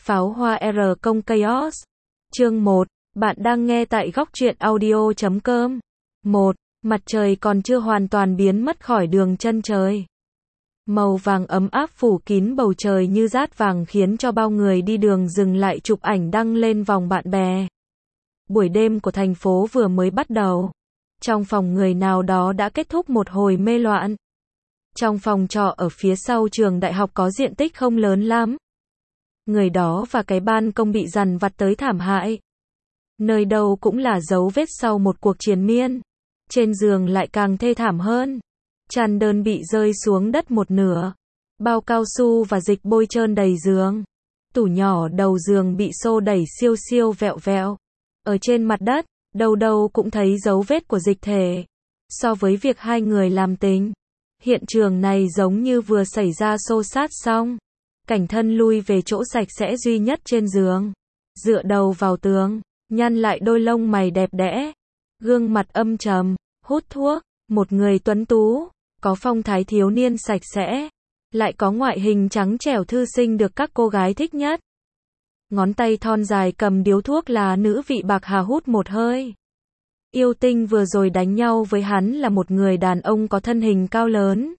Pháo hoa R.Chaos. Chương 1. Bạn đang nghe tại góc truyện audio.com. 1. Mặt trời còn chưa hoàn toàn biến mất khỏi đường chân trời. Màu vàng ấm áp phủ kín bầu trời như dát vàng khiến cho bao người đi đường dừng lại chụp ảnh đăng lên vòng bạn bè. Buổi đêm của thành phố vừa mới bắt đầu. Trong phòng người nào đó đã kết thúc một hồi mê loạn. Trong phòng trọ ở phía sau trường đại học có diện tích không lớn lắm. Người đó và cái ban công bị dằn vặt tới thảm hại. Nơi đâu cũng là dấu vết sau một cuộc triền miên. Trên giường lại càng thê thảm hơn. Chăn đơn bị rơi xuống đất một nửa. Bao cao su và dịch bôi trơn đầy giường. Tủ nhỏ đầu giường bị xô đẩy siêu siêu vẹo vẹo. Ở trên mặt đất, đâu đâu cũng thấy dấu vết của dịch thể. So với việc hai người làm tình, hiện trường này giống như vừa xảy ra xô xát xong. Cảnh thân lui về chỗ sạch sẽ duy nhất trên giường. Dựa đầu vào tường, nhăn lại đôi lông mày đẹp đẽ. Gương mặt âm trầm, hút thuốc. Một người tuấn tú, có phong thái thiếu niên sạch sẽ. Lại có ngoại hình trắng trẻo thư sinh được các cô gái thích nhất. Ngón tay thon dài cầm điếu thuốc lá nữ vị bạc hà hút một hơi. Yêu tinh vừa rồi đánh nhau với hắn là một người đàn ông có thân hình cao lớn.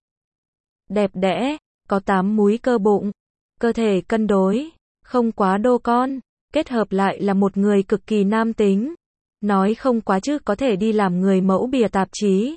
Đẹp đẽ, có 8 múi cơ bụng. Cơ thể cân đối, không quá đô con, kết hợp lại là một người cực kỳ nam tính. Nói không quá chứ có thể đi làm người mẫu bìa tạp chí.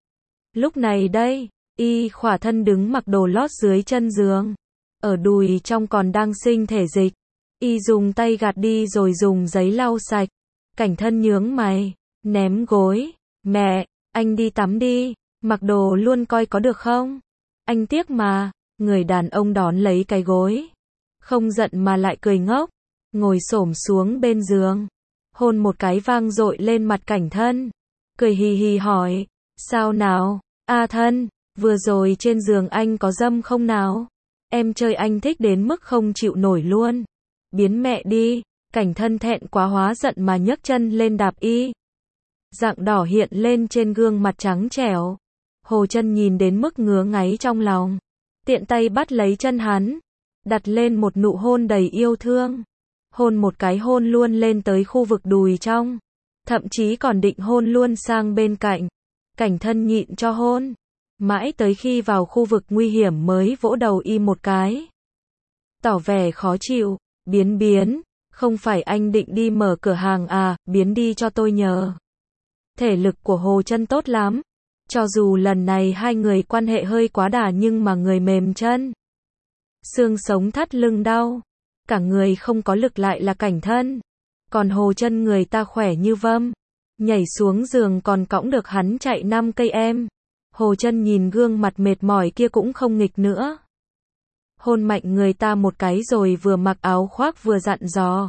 Lúc này đây, y khỏa thân đứng mặc đồ lót dưới chân giường. Ở đùi trong còn đang sinh thể dịch. Y dùng tay gạt đi rồi dùng giấy lau sạch. Cảnh thân nhướng mày, ném gối. Mẹ, anh đi tắm đi, mặc đồ luôn coi có được không? Anh tiếc mà. Người đàn ông đón lấy cái gối. Không giận mà lại cười ngốc. Ngồi xổm xuống bên giường. Hôn một cái vang dội lên mặt cảnh thân. Cười hì hì hỏi. Sao nào? A thân, vừa rồi trên giường anh có dâm không nào? Em chơi anh thích đến mức không chịu nổi luôn. Biến mẹ đi. Cảnh thân thẹn quá hóa giận mà nhấc chân lên đạp y. Rạng đỏ hiện lên trên gương mặt trắng trẻo. Hồ Chân nhìn đến mức ngứa ngáy trong lòng. Tiện tay bắt lấy chân hắn. Đặt lên một nụ hôn đầy yêu thương. Hôn một cái hôn luôn lên tới khu vực đùi trong. Thậm chí còn định hôn luôn sang bên cạnh. Cảnh thân nhịn cho hôn. Mãi tới khi vào khu vực nguy hiểm mới vỗ đầu y một cái. Tỏ vẻ khó chịu. Biến, không phải anh định đi mở cửa hàng à, biến đi cho tôi nhờ. Thể lực của Hồ Chân tốt lắm. Cho dù lần này hai người quan hệ hơi quá đà nhưng mà người mềm chân. Xương sống thắt lưng đau. Cả người không có lực lại là cảnh thân. Còn Hồ Chân người ta khỏe như vâm. Nhảy xuống giường còn cõng được hắn chạy 5 cây em. Hồ Chân nhìn gương mặt mệt mỏi kia cũng không nghịch nữa. Hôn mạnh người ta một cái rồi vừa mặc áo khoác vừa dặn dò.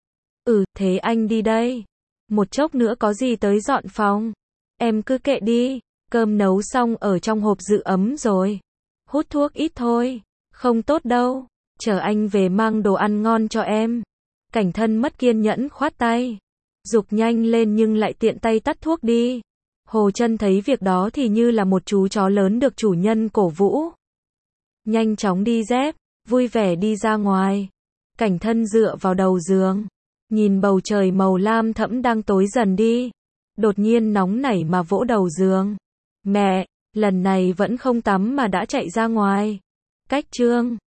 Thế anh đi đây. Một chốc nữa có gì tới dọn phòng. Em cứ kệ đi. Cơm nấu xong ở trong hộp giữ ấm rồi. Hút thuốc ít thôi. Không tốt đâu. Chờ anh về mang đồ ăn ngon cho em. Cảnh thân mất kiên nhẫn khoát tay. Giục nhanh lên nhưng lại tiện tay tắt thuốc đi. Hồ Chân thấy việc đó thì như là một chú chó lớn được chủ nhân cổ vũ. Nhanh chóng đi dép, vui vẻ đi ra ngoài. Cảnh thân dựa vào đầu giường. Nhìn bầu trời màu lam thẫm đang tối dần đi. Đột nhiên nóng nảy mà vỗ đầu giường. Mẹ, lần này vẫn không tắm mà đã chạy ra ngoài. Cách trương.